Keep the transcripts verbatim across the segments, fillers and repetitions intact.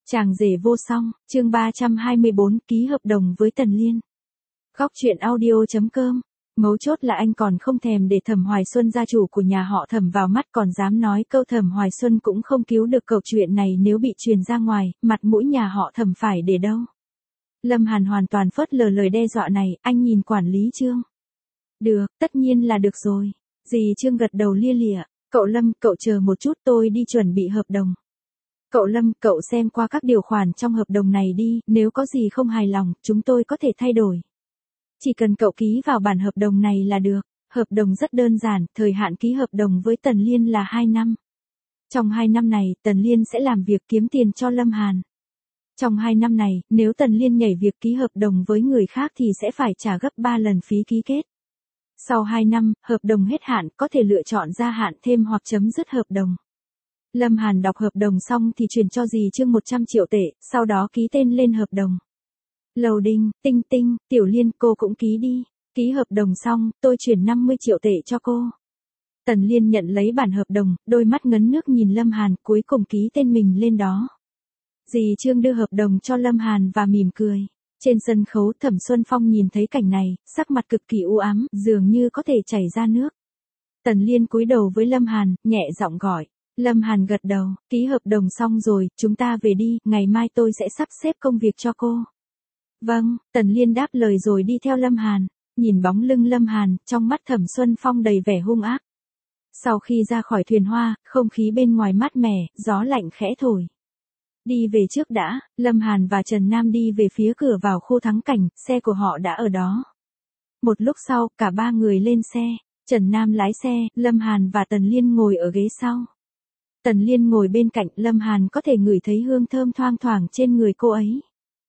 Chàng rể vô song, chương ba trăm hai mươi bốn, ký hợp đồng với Tần Liên. Góc truyện audio.com. Mấu chốt là anh còn không thèm để Thẩm Hoài Xuân gia chủ của nhà họ Thẩm vào mắt, còn dám nói câu Thẩm Hoài Xuân cũng không cứu được cậu. Chuyện này nếu bị truyền ra ngoài, mặt mũi nhà họ Thẩm phải để đâu. Lâm Hàn hoàn toàn phớt lờ lời đe dọa này, anh nhìn quản lý Trương. Được, tất nhiên là được rồi. Dì Trương gật đầu lia lịa. Cậu Lâm, cậu chờ một chút, tôi đi chuẩn bị hợp đồng. Cậu Lâm, cậu xem qua các điều khoản trong hợp đồng này đi, nếu có gì không hài lòng, chúng tôi có thể thay đổi. Chỉ cần cậu ký vào bản hợp đồng này là được. Hợp đồng rất đơn giản, thời hạn ký hợp đồng với Tần Liên là hai năm. Trong hai năm này, Tần Liên sẽ làm việc kiếm tiền cho Lâm Hàn. Trong hai năm này, nếu Tần Liên nhảy việc ký hợp đồng với người khác thì sẽ phải trả gấp ba lần phí ký kết. Sau hai năm, hợp đồng hết hạn, có thể lựa chọn gia hạn thêm hoặc chấm dứt hợp đồng. Lâm Hàn đọc hợp đồng xong thì chuyển cho dì Trương một trăm triệu tệ, sau đó ký tên lên hợp đồng. Loading, tinh tinh, Tiểu Liên, cô cũng ký đi. Ký hợp đồng xong, tôi chuyển năm mươi triệu tệ cho cô. Tần Liên nhận lấy bản hợp đồng, đôi mắt ngấn nước nhìn Lâm Hàn, cuối cùng ký tên mình lên đó. Dì Trương đưa hợp đồng cho Lâm Hàn và mỉm cười. Trên sân khấu, Thẩm Xuân Phong nhìn thấy cảnh này, sắc mặt cực kỳ u ám, dường như có thể chảy ra nước. Tần Liên cúi đầu với Lâm Hàn, nhẹ giọng gọi. Lâm Hàn gật đầu, ký hợp đồng xong rồi, chúng ta về đi, ngày mai tôi sẽ sắp xếp công việc cho cô. Vâng, Tần Liên đáp lời rồi đi theo Lâm Hàn. Nhìn bóng lưng Lâm Hàn, trong mắt Thẩm Xuân Phong đầy vẻ hung ác. Sau khi ra khỏi thuyền hoa, không khí bên ngoài mát mẻ, gió lạnh khẽ thổi. Đi về trước đã, Lâm Hàn và Trần Nam đi về phía cửa vào khu thắng cảnh, xe của họ đã ở đó. Một lúc sau, cả ba người lên xe, Trần Nam lái xe, Lâm Hàn và Tần Liên ngồi ở ghế sau. Tần Liên ngồi bên cạnh, Lâm Hàn có thể ngửi thấy hương thơm thoang thoảng trên người cô ấy.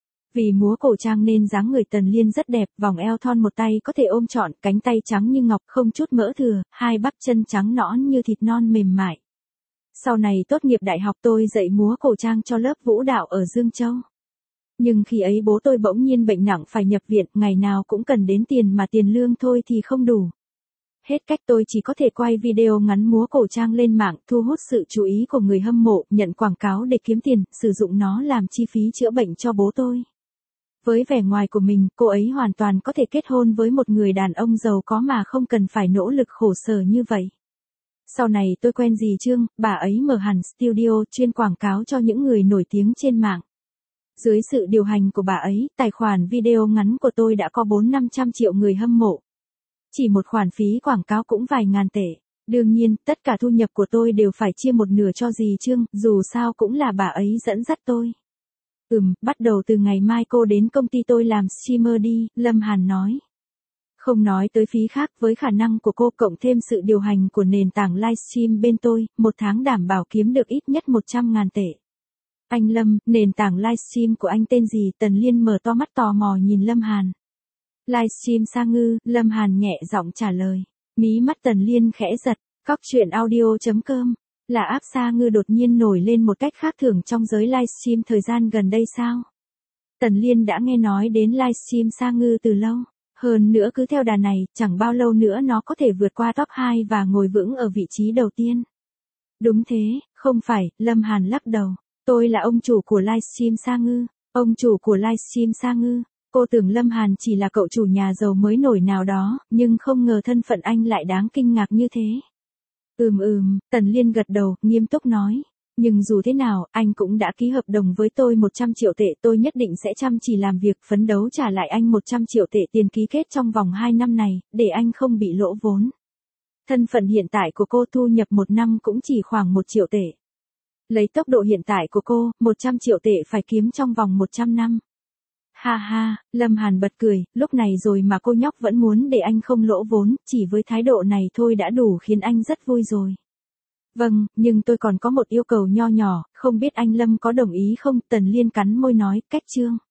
Vì múa cổ trang nên dáng người Tần Liên rất đẹp, vòng eo thon một tay có thể ôm trọn, cánh tay trắng như ngọc không chút mỡ thừa, hai bắp chân trắng nõn như thịt non mềm mại. Sau này tốt nghiệp đại học tôi dạy múa cổ trang cho lớp vũ đạo ở Dương Châu. Nhưng khi ấy bố tôi bỗng nhiên bệnh nặng phải nhập viện, ngày nào cũng cần đến tiền mà tiền lương thôi thì không đủ. Hết cách tôi chỉ có thể quay video ngắn múa cổ trang lên mạng, thu hút sự chú ý của người hâm mộ, nhận quảng cáo để kiếm tiền, sử dụng nó làm chi phí chữa bệnh cho bố tôi. Với vẻ ngoài của mình, cô ấy hoàn toàn có thể kết hôn với một người đàn ông giàu có mà không cần phải nỗ lực khổ sở như vậy. Sau này tôi quen dì Trương, bà ấy mở hẳn studio chuyên quảng cáo cho những người nổi tiếng trên mạng. Dưới sự điều hành của bà ấy, tài khoản video ngắn của tôi đã có bốn năm trăm triệu người hâm mộ. Chỉ một khoản phí quảng cáo cũng vài ngàn tệ. Đương nhiên, tất cả thu nhập của tôi đều phải chia một nửa cho dì Trương, dù sao cũng là bà ấy dẫn dắt tôi. Ừm, bắt đầu từ ngày mai cô đến công ty tôi làm streamer đi, Lâm Hàn nói. Không nói tới phí khác, với khả năng của cô cộng thêm sự điều hành của nền tảng livestream bên tôi, một tháng đảm bảo kiếm được ít nhất một trăm ngàn tệ. Anh Lâm, nền tảng livestream của anh tên gì? Tần Liên mở to mắt tò mò nhìn Lâm Hàn. Livestream Sa Ngư, Lâm Hàn nhẹ giọng trả lời. Mí mắt Tần Liên khẽ giật, góc truyện audio.com. Là app Sa Ngư đột nhiên nổi lên một cách khác thường trong giới livestream thời gian gần đây sao? Tần Liên đã nghe nói đến livestream Sa Ngư từ lâu. Hơn nữa cứ theo đà này, chẳng bao lâu nữa nó có thể vượt qua top hai và ngồi vững ở vị trí đầu tiên. Đúng thế, không phải, Lâm Hàn lắc đầu. Tôi là ông chủ của livestream Sa Ngư. Ông chủ của livestream Sa Ngư. Cô tưởng Lâm Hàn chỉ là cậu chủ nhà giàu mới nổi nào đó, nhưng không ngờ thân phận anh lại đáng kinh ngạc như thế. Ừm ừm, Tần Liên gật đầu, nghiêm túc nói. Nhưng dù thế nào, anh cũng đã ký hợp đồng với tôi một trăm triệu tệ, tôi nhất định sẽ chăm chỉ làm việc, phấn đấu trả lại anh một trăm triệu tệ tiền ký kết trong vòng hai năm này, để anh không bị lỗ vốn. Thân phận hiện tại của cô thu nhập một năm cũng chỉ khoảng một triệu tệ. Lấy tốc độ hiện tại của cô, một trăm triệu tệ phải kiếm trong vòng một trăm năm. Ha ha, Lâm Hàn bật cười, lúc này rồi mà cô nhóc vẫn muốn để anh không lỗ vốn, chỉ với thái độ này thôi đã đủ khiến anh rất vui rồi. Vâng, nhưng tôi còn có một yêu cầu nho nhỏ, không biết anh Lâm có đồng ý không? Tần Liên cắn môi nói, cách Trương.